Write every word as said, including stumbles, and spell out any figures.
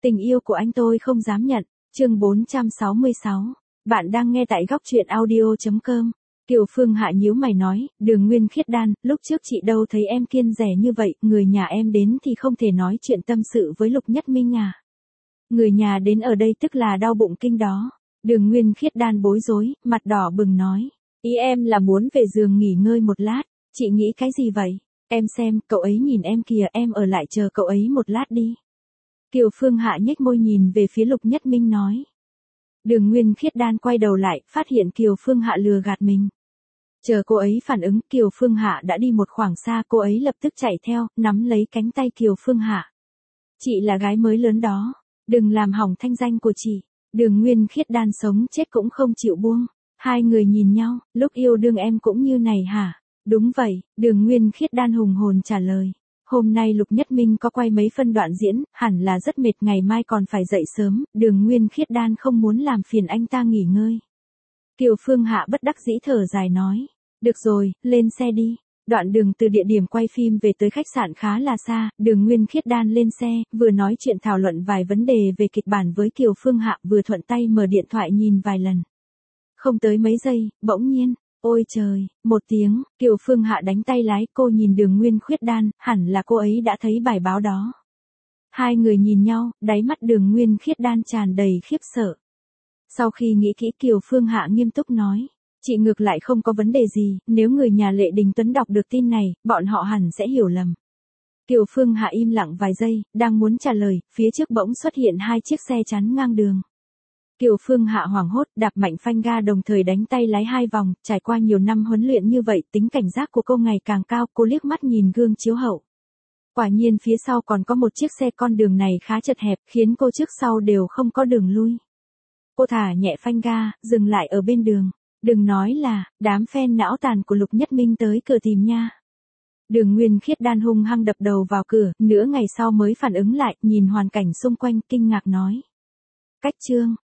Tình yêu của anh tôi không dám nhận. Chương bốn trăm sáu mươi sáu. Bạn đang nghe tại góc truyện audio chấm com. Kiều Phương Hạ nhíu mày nói, Đường Nguyên Khiết Đan, lúc trước chị đâu thấy em kiêng dè như vậy, người nhà em đến thì không thể nói chuyện tâm sự với Lục Nhất Minh à. Người nhà đến ở đây tức là đau bụng kinh đó. Đường Nguyên Khiết Đan bối rối, mặt đỏ bừng nói, ý em là muốn về giường nghỉ ngơi một lát, chị nghĩ cái gì vậy? Em xem, cậu ấy nhìn em kìa, em ở lại chờ cậu ấy một lát đi. Kiều Phương Hạ nhếch môi nhìn về phía Lục Nhất Minh nói. Đường Nguyên Khiết Đan quay đầu lại, phát hiện Kiều Phương Hạ lừa gạt mình. Chờ cô ấy phản ứng, Kiều Phương Hạ đã đi một khoảng xa, cô ấy lập tức chạy theo, nắm lấy cánh tay Kiều Phương Hạ. Chị là gái mới lớn đó, đừng làm hỏng thanh danh của chị. Đường Nguyên Khiết Đan sống chết cũng không chịu buông. Hai người nhìn nhau, lúc yêu đương em cũng như này hả? Đúng vậy, Đường Nguyên Khiết Đan hùng hồn trả lời. Hôm nay Lục Nhất Minh có quay mấy phân đoạn diễn, hẳn là rất mệt, ngày mai còn phải dậy sớm, Đường Nguyên Khiết Đan không muốn làm phiền anh ta nghỉ ngơi. Kiều Phương Hạ bất đắc dĩ thở dài nói, được rồi, lên xe đi. Đoạn đường từ địa điểm quay phim về tới khách sạn khá là xa, Đường Nguyên Khiết Đan lên xe, vừa nói chuyện thảo luận vài vấn đề về kịch bản với Kiều Phương Hạ, vừa thuận tay mở điện thoại nhìn vài lần. Không tới mấy giây, bỗng nhiên, ôi trời, một tiếng, Kiều Phương Hạ đánh tay lái, cô nhìn Đường Nguyên Khiết Đan, hẳn là cô ấy đã thấy bài báo đó. Hai người nhìn nhau, đáy mắt Đường Nguyên Khiết Đan tràn đầy khiếp sợ. Sau khi nghĩ kỹ, Kiều Phương Hạ nghiêm túc nói, chị ngược lại không có vấn đề gì, nếu người nhà Lệ Đình Tuấn đọc được tin này, bọn họ hẳn sẽ hiểu lầm. Kiều Phương Hạ im lặng vài giây, đang muốn trả lời, phía trước bỗng xuất hiện hai chiếc xe chắn ngang đường. Kiều Phương Hạ hoảng hốt, đạp mạnh phanh ga đồng thời đánh tay lái hai vòng, trải qua nhiều năm huấn luyện như vậy, tính cảnh giác của cô ngày càng cao, cô liếc mắt nhìn gương chiếu hậu. Quả nhiên phía sau còn có một chiếc xe, con đường này khá chật hẹp, khiến cô trước sau đều không có đường lui. Cô thả nhẹ phanh ga, dừng lại ở bên đường. Đừng nói là, đám fan não tàn của Lục Nhất Minh tới cửa tìm nha. Đường Nguyên Khiết Đan hung hăng đập đầu vào cửa, nửa ngày sau mới phản ứng lại, nhìn hoàn cảnh xung quanh, kinh ngạc nói. Cách chương,